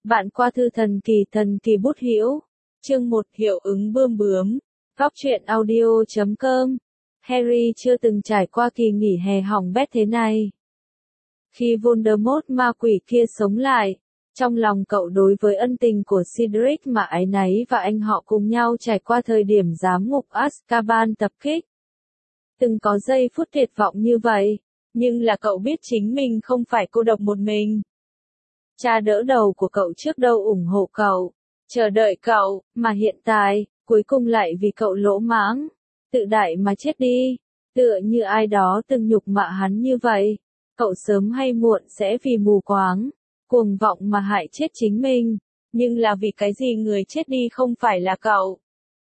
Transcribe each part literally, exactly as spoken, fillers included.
Bạn qua thư thần kỳ thần kỳ bút hữu. Chương một hiệu ứng bươm bướm. Góc truyện audio chấm com. Harry chưa từng trải qua kỳ nghỉ hè hỏng bét thế này. Khi Voldemort ma quỷ kia sống lại, trong lòng cậu đối với ân tình của Cedric mà áy náy và anh họ cùng nhau trải qua thời điểm giám ngục Azkaban tập kích. Từng có giây phút tuyệt vọng như vậy, nhưng là cậu biết chính mình không phải cô độc một mình. Cha đỡ đầu của cậu trước đâu ủng hộ cậu, chờ đợi cậu, mà hiện tại, cuối cùng lại vì cậu lỗ mãng, tự đại mà chết đi, tựa như ai đó từng nhục mạ hắn như vậy. Cậu sớm hay muộn sẽ vì mù quáng, cuồng vọng mà hại chết chính mình, nhưng là vì cái gì người chết đi không phải là cậu.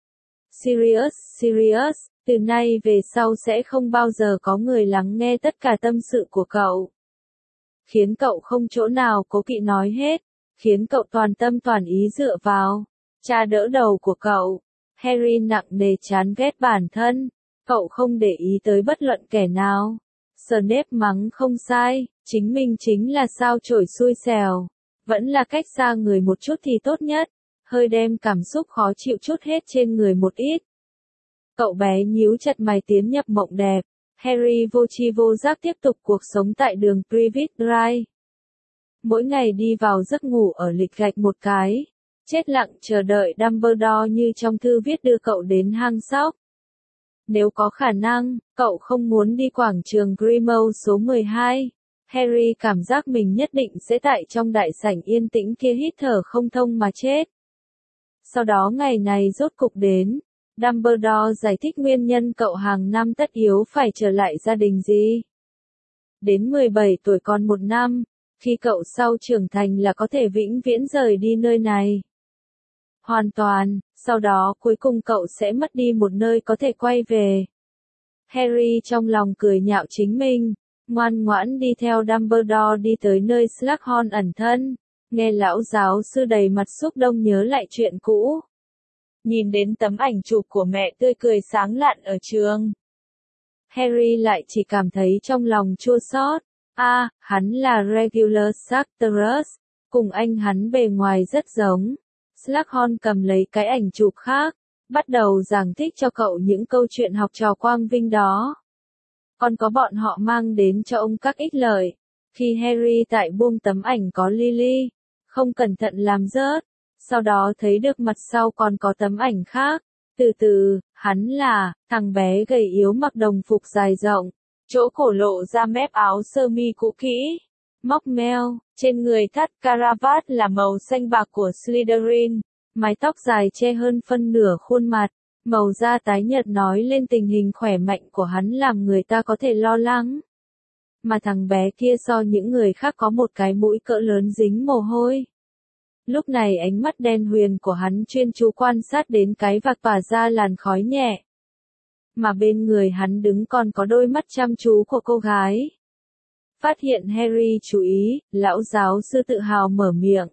Sirius, Sirius, từ nay về sau sẽ không bao giờ có người lắng nghe tất cả tâm sự của cậu. Khiến cậu không chỗ nào cố kỵ nói hết, khiến cậu toàn tâm toàn ý dựa vào cha đỡ đầu của cậu. Harry nặng nề chán ghét bản thân, cậu không để ý tới bất luận kẻ nào. Snape mắng không sai, chính mình chính là sao chổi xui xẻo, vẫn là cách xa người một chút thì tốt nhất, hơi đem cảm xúc khó chịu chút hết trên người một ít. Cậu bé nhíu chặt mày tiến nhập mộng đẹp. Harry vô tri vô giác tiếp tục cuộc sống tại đường Privet Drive. Mỗi ngày đi vào giấc ngủ ở lịch gạch một cái, chết lặng chờ đợi Dumbledore như trong thư viết đưa cậu đến hang sóc. Nếu có khả năng, cậu không muốn đi quảng trường Grimmauld số mười hai. Harry cảm giác mình nhất định sẽ tại trong đại sảnh yên tĩnh kia hít thở không thông mà chết. Sau đó ngày này rốt cục đến. Dumbledore giải thích nguyên nhân cậu hàng năm tất yếu phải trở lại gia đình gì. Đến mười bảy tuổi còn một năm, khi cậu sau trưởng thành là có thể vĩnh viễn rời đi nơi này. Hoàn toàn, sau đó cuối cùng cậu sẽ mất đi một nơi có thể quay về. Harry trong lòng cười nhạo chính mình, ngoan ngoãn đi theo Dumbledore đi tới nơi Slughorn ẩn thân, nghe lão giáo sư đầy mặt xúc động nhớ lại chuyện cũ. Nhìn đến tấm ảnh chụp của mẹ tươi cười sáng lạn ở trường, Harry lại chỉ cảm thấy trong lòng chua xót. A, à, hắn là Regulus Sartorus, cùng anh hắn bề ngoài rất giống. Slughorn cầm lấy cái ảnh chụp khác, bắt đầu giảng thích cho cậu những câu chuyện học trò quang vinh đó. Còn có bọn họ mang đến cho ông các ích lợi. Khi Harry tại buông tấm ảnh có Lily, không cẩn thận làm rớt. Sau đó thấy được mặt sau còn có tấm ảnh khác. Từ từ, hắn là, thằng bé gầy yếu mặc đồng phục dài rộng. Chỗ cổ lộ ra mép áo sơ mi cũ kỹ. Móc meo, trên người thắt caravat là màu xanh bạc của Slytherin. Mái tóc dài che hơn phân nửa khuôn mặt. Màu da tái nhợt nói lên tình hình khỏe mạnh của hắn làm người ta có thể lo lắng. Mà thằng bé kia so những người khác có một cái mũi cỡ lớn dính mồ hôi. Lúc này ánh mắt đen huyền của hắn chuyên chú quan sát đến cái vạc tỏa ra làn khói nhẹ. Mà bên người hắn đứng còn có đôi mắt chăm chú của cô gái. Phát hiện Harry chú ý, lão giáo sư tự hào mở miệng.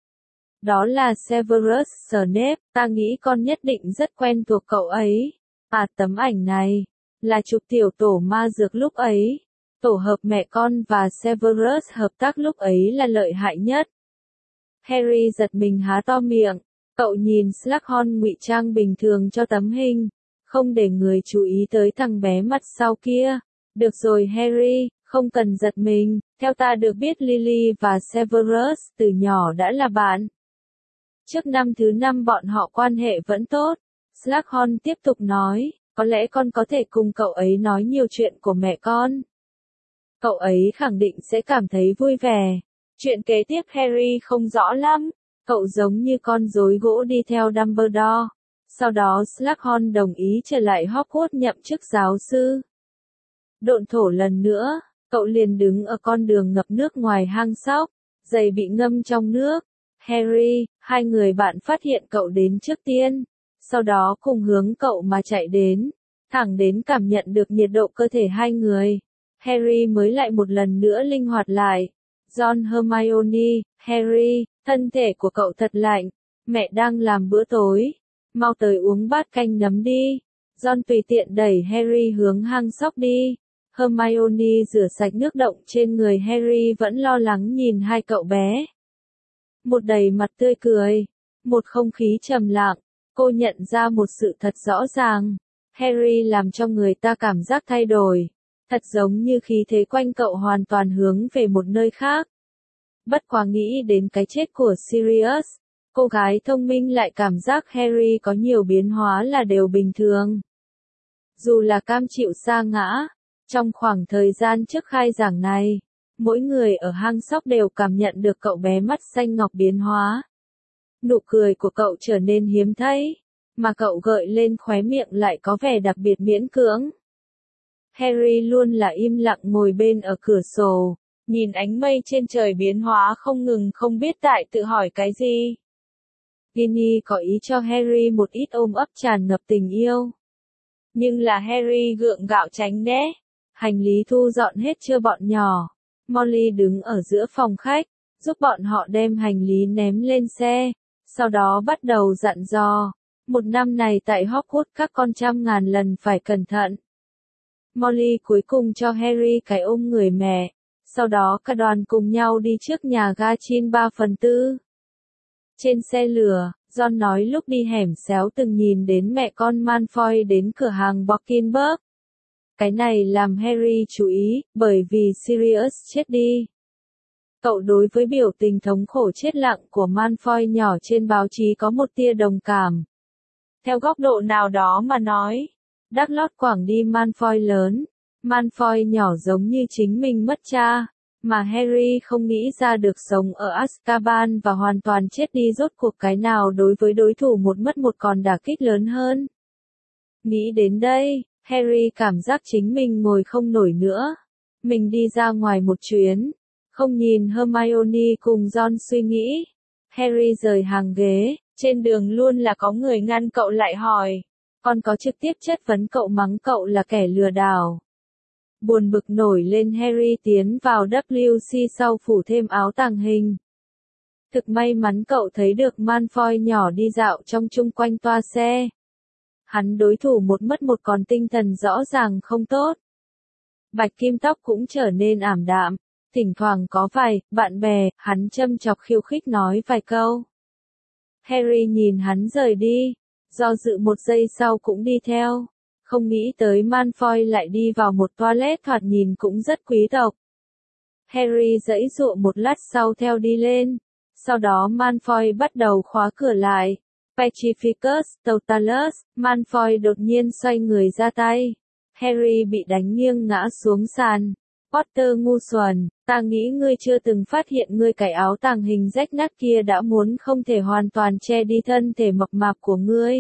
Đó là Severus Snape, ta nghĩ con nhất định rất quen thuộc cậu ấy. À, tấm ảnh này, là chụp tiểu tổ ma dược lúc ấy. Tổ hợp mẹ con và Severus hợp tác lúc ấy là lợi hại nhất. Harry giật mình há to miệng, cậu nhìn Slughorn ngụy trang bình thường cho tấm hình, không để người chú ý tới thằng bé mặt sau kia. Được rồi Harry, không cần giật mình, theo ta được biết Lily và Severus từ nhỏ đã là bạn. Trước năm thứ năm bọn họ quan hệ vẫn tốt. Slughorn tiếp tục nói, có lẽ con có thể cùng cậu ấy nói nhiều chuyện của mẹ con. Cậu ấy khẳng định sẽ cảm thấy vui vẻ. Chuyện kế tiếp Harry không rõ lắm, cậu giống như con rối gỗ đi theo Dumbledore. Sau đó Slughorn đồng ý trở lại Hogwarts nhậm chức giáo sư. Độn thổ lần nữa, cậu liền đứng ở con đường ngập nước ngoài hang sóc, giày bị ngâm trong nước. Harry, hai người bạn phát hiện cậu đến trước tiên, sau đó cùng hướng cậu mà chạy đến, thẳng đến cảm nhận được nhiệt độ cơ thể hai người. Harry mới lại một lần nữa linh hoạt lại. Ron Hermione, Harry, thân thể của cậu thật lạnh, mẹ đang làm bữa tối, mau tới uống bát canh nấm đi. Ron tùy tiện đẩy Harry hướng hang sóc đi. Hermione rửa sạch nước động trên người Harry vẫn lo lắng nhìn hai cậu bé. một đầy mặt tươi cười, một không khí trầm lặng. Cô nhận ra một sự thật rõ ràng. Harry làm cho người ta cảm giác thay đổi. Thật giống như khí thế quanh cậu hoàn toàn hướng về một nơi khác. Bất quá nghĩ đến cái chết của Sirius, cô gái thông minh lại cảm giác Harry có nhiều biến hóa là đều bình thường. Dù là cam chịu sa ngã, trong khoảng thời gian trước khai giảng này, mỗi người ở hang sóc đều cảm nhận được cậu bé mắt xanh ngọc biến hóa. Nụ cười của cậu trở nên hiếm thấy, mà cậu gợi lên khóe miệng lại có vẻ đặc biệt miễn cưỡng. Harry luôn là im lặng ngồi bên ở cửa sổ, nhìn ánh mây trên trời biến hóa không ngừng, không biết tại tự hỏi cái gì. Ginny có ý cho Harry một ít ôm ấp tràn ngập tình yêu. Nhưng là Harry gượng gạo tránh né. Hành lý thu dọn hết chưa bọn nhỏ. Molly đứng ở giữa phòng khách, giúp bọn họ đem hành lý ném lên xe. Sau đó bắt đầu dặn dò. Một năm này tại Hogwarts các con trăm ngàn lần phải cẩn thận. Molly cuối cùng cho Harry cái ôm người mẹ. Sau đó cả đoàn cùng nhau đi trước nhà ga Chin ba phần tư. Trên xe lửa, John nói lúc đi hẻm xéo từng nhìn đến mẹ con Malfoy đến cửa hàng Borkinburg. Cái này làm Harry chú ý, bởi vì Sirius chết đi. Cậu đối với biểu tình thống khổ chết lặng của Malfoy nhỏ trên báo chí có một tia đồng cảm. Theo góc độ nào đó mà nói, Đắc Lót quảng đi Malfoy lớn, Malfoy nhỏ giống như chính mình mất cha, mà Harry không nghĩ ra được sống ở Azkaban và hoàn toàn chết đi rốt cuộc cái nào đối với đối thủ một mất một còn đả kích lớn hơn. Nghĩ đến đây, Harry cảm giác chính mình ngồi không nổi nữa. Mình đi ra ngoài một chuyến, không nhìn Hermione cùng Ron suy nghĩ. Harry rời hàng ghế, trên đường luôn là có người ngăn cậu lại hỏi. Còn có trực tiếp chất vấn cậu mắng cậu là kẻ lừa đảo. Buồn bực nổi lên Harry tiến vào W C sau phủ thêm áo tàng hình. Thực may mắn cậu thấy được Malfoy nhỏ đi dạo trong chung quanh toa xe. Hắn đối thủ một mất một còn tinh thần rõ ràng không tốt. Bạch Kim tóc cũng trở nên ảm đạm, thỉnh thoảng có vài bạn bè, hắn châm chọc khiêu khích nói vài câu. Harry nhìn hắn rời đi, do dự một giây sau cũng đi theo. Không nghĩ tới Malfoy lại đi vào một toilet thoạt nhìn cũng rất quý tộc. Harry giãy giụa một lát sau theo đi lên. Sau đó Malfoy bắt đầu khóa cửa lại. Petrificus Totalus, Malfoy đột nhiên xoay người ra tay. Harry bị đánh nghiêng ngã xuống sàn. Potter ngu xuẩn, ta nghĩ ngươi chưa từng phát hiện ngươi cái áo tàng hình rách nát kia đã muốn không thể hoàn toàn che đi thân thể mập mạp của ngươi.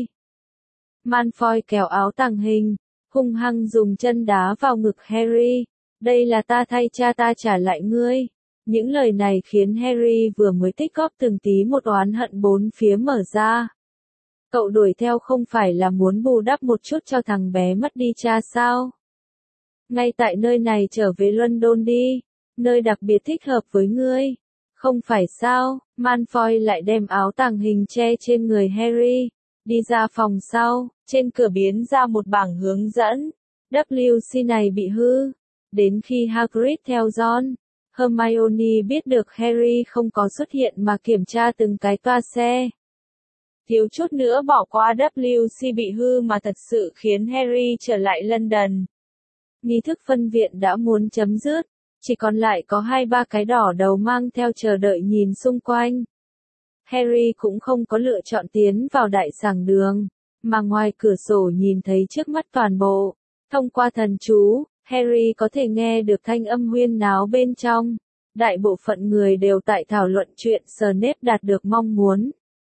Malfoy kéo áo tàng hình, hung hăng dùng chân đá vào ngực Harry. Đây là ta thay cha ta trả lại ngươi. Những lời này khiến Harry vừa mới tích góp từng tí một oán hận bốn phía mở ra. Cậu đuổi theo không phải là muốn bù đắp một chút cho thằng bé mất đi cha sao? Ngay tại nơi này trở về London đi, nơi đặc biệt thích hợp với ngươi. Không phải sao? Malfoy lại đem áo tàng hình che trên người Harry. Đi ra phòng sau, trên cửa biến ra một bảng hướng dẫn. W C này bị hư. Đến khi Hagrid theo Ron, Hermione biết được Harry không có xuất hiện mà kiểm tra từng cái toa xe. Thiếu chút nữa bỏ qua W C bị hư mà thật sự khiến Harry trở lại London. Nghi thức phân viện đã muốn chấm dứt, chỉ còn lại có hai ba cái đỏ đầu mang theo chờ đợi nhìn xung quanh. Harry cũng không có lựa chọn tiến vào đại sảnh đường, mà ngoài cửa sổ nhìn thấy trước mắt toàn bộ. Thông qua thần chú, Harry có thể nghe được thanh âm huyên náo bên trong. Đại bộ phận người đều tại thảo luận chuyện Snape đạt được mong muốn.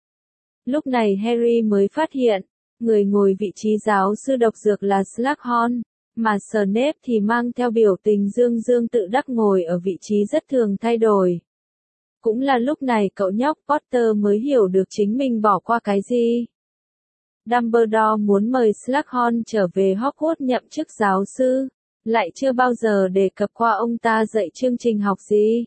Lúc này Harry mới phát hiện, người ngồi vị trí giáo sư độc dược là Slughorn, mà Snape thì mang theo biểu tình dương dương tự đắc ngồi ở vị trí rất thường thay đổi. Cũng là lúc này cậu nhóc Potter mới hiểu được chính mình bỏ qua cái gì. Dumbledore muốn mời Slughorn trở về Hogwarts nhậm chức giáo sư, lại chưa bao giờ đề cập qua ông ta dạy chương trình học gì.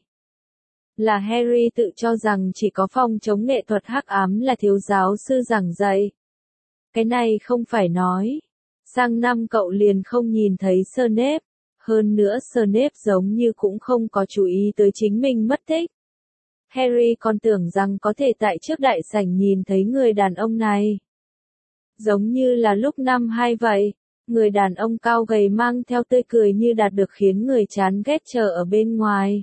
Là Harry tự cho rằng chỉ có phòng chống nghệ thuật hắc ám là thiếu giáo sư giảng dạy. Cái này không phải nói. Sang năm cậu liền không nhìn thấy Snape. Hơn nữa Snape giống như cũng không có chú ý tới chính mình mất tích. Harry còn tưởng rằng có thể tại trước đại sảnh nhìn thấy người đàn ông này. Giống như là lúc năm hai vậy, người đàn ông cao gầy mang theo tươi cười như đạt được khiến người chán ghét chờ ở bên ngoài.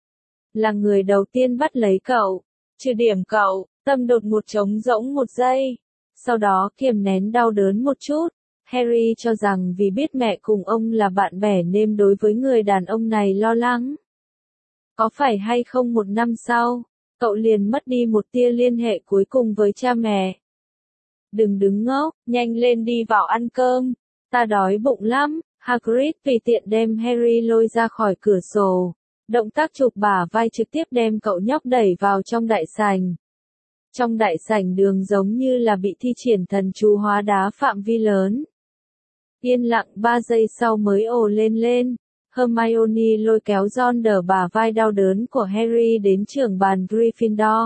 Là người đầu tiên bắt lấy cậu, trừ điểm cậu, tâm đột một trống rỗng một giây. Sau đó kiềm nén đau đớn một chút, Harry cho rằng vì biết mẹ cùng ông là bạn bè nên đối với người đàn ông này lo lắng. Có phải hay không một năm sau, cậu liền mất đi một tia liên hệ cuối cùng với cha mẹ. Đừng đứng ngốc, nhanh lên đi vào ăn cơm, ta đói bụng lắm. Hagrid tùy tiện đem Harry lôi ra khỏi cửa sổ, động tác chụp bả vai trực tiếp đem cậu nhóc đẩy vào trong đại sảnh. Trong đại sảnh đường giống như là bị thi triển thần chú hóa đá phạm vi lớn. Yên lặng ba giây sau mới ồ lên lên. Hermione lôi kéo Ron đỡ bả vai đau đớn của Harry đến trưởng bàn Gryffindor.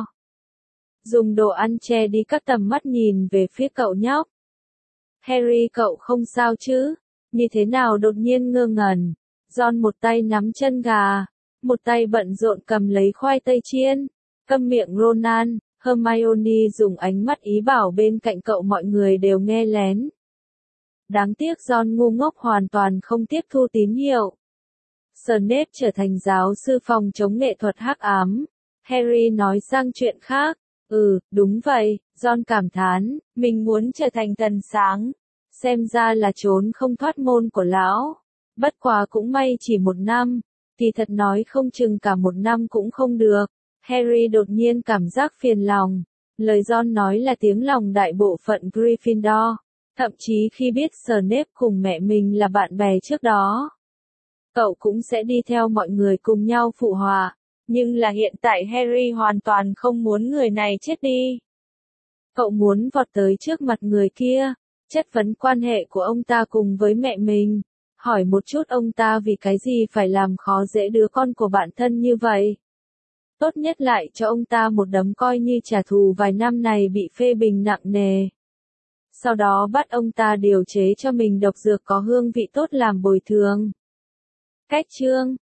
Dùng đồ ăn che đi các tầm mắt nhìn về phía cậu nhóc. Harry, cậu không sao chứ? Như thế nào đột nhiên ngơ ngẩn? Ron một tay nắm chân gà, một tay bận rộn cầm lấy khoai tây chiên. Câm miệng Ronan. Hermione dùng ánh mắt ý bảo bên cạnh cậu mọi người đều nghe lén. Đáng tiếc Ron ngu ngốc hoàn toàn không tiếp thu tín hiệu. Snape trở thành giáo sư phòng chống nghệ thuật hắc ám. Harry nói sang chuyện khác. Ừ, đúng vậy, Ron cảm thán, mình muốn trở thành thần sáng. Xem ra là trốn không thoát môn của lão. Bất quá cũng may chỉ một năm, kỳ thật nói không chừng cả một năm cũng không được. Harry đột nhiên cảm giác phiền lòng. Lời Ron nói là tiếng lòng đại bộ phận Gryffindor. Thậm chí khi biết Snape cùng mẹ mình là bạn bè trước đó, cậu cũng sẽ đi theo mọi người cùng nhau phụ họa. Nhưng là hiện tại Harry hoàn toàn không muốn người này chết đi. Cậu muốn vọt tới trước mặt người kia, chất vấn quan hệ của ông ta cùng với mẹ mình. Hỏi một chút ông ta vì cái gì phải làm khó dễ đứa con của bạn thân như vậy. Tốt nhất lại cho ông ta một đấm coi như trả thù vài năm này bị phê bình nặng nề. Sau đó bắt ông ta điều chế cho mình độc dược có hương vị tốt làm bồi thường. Cách chương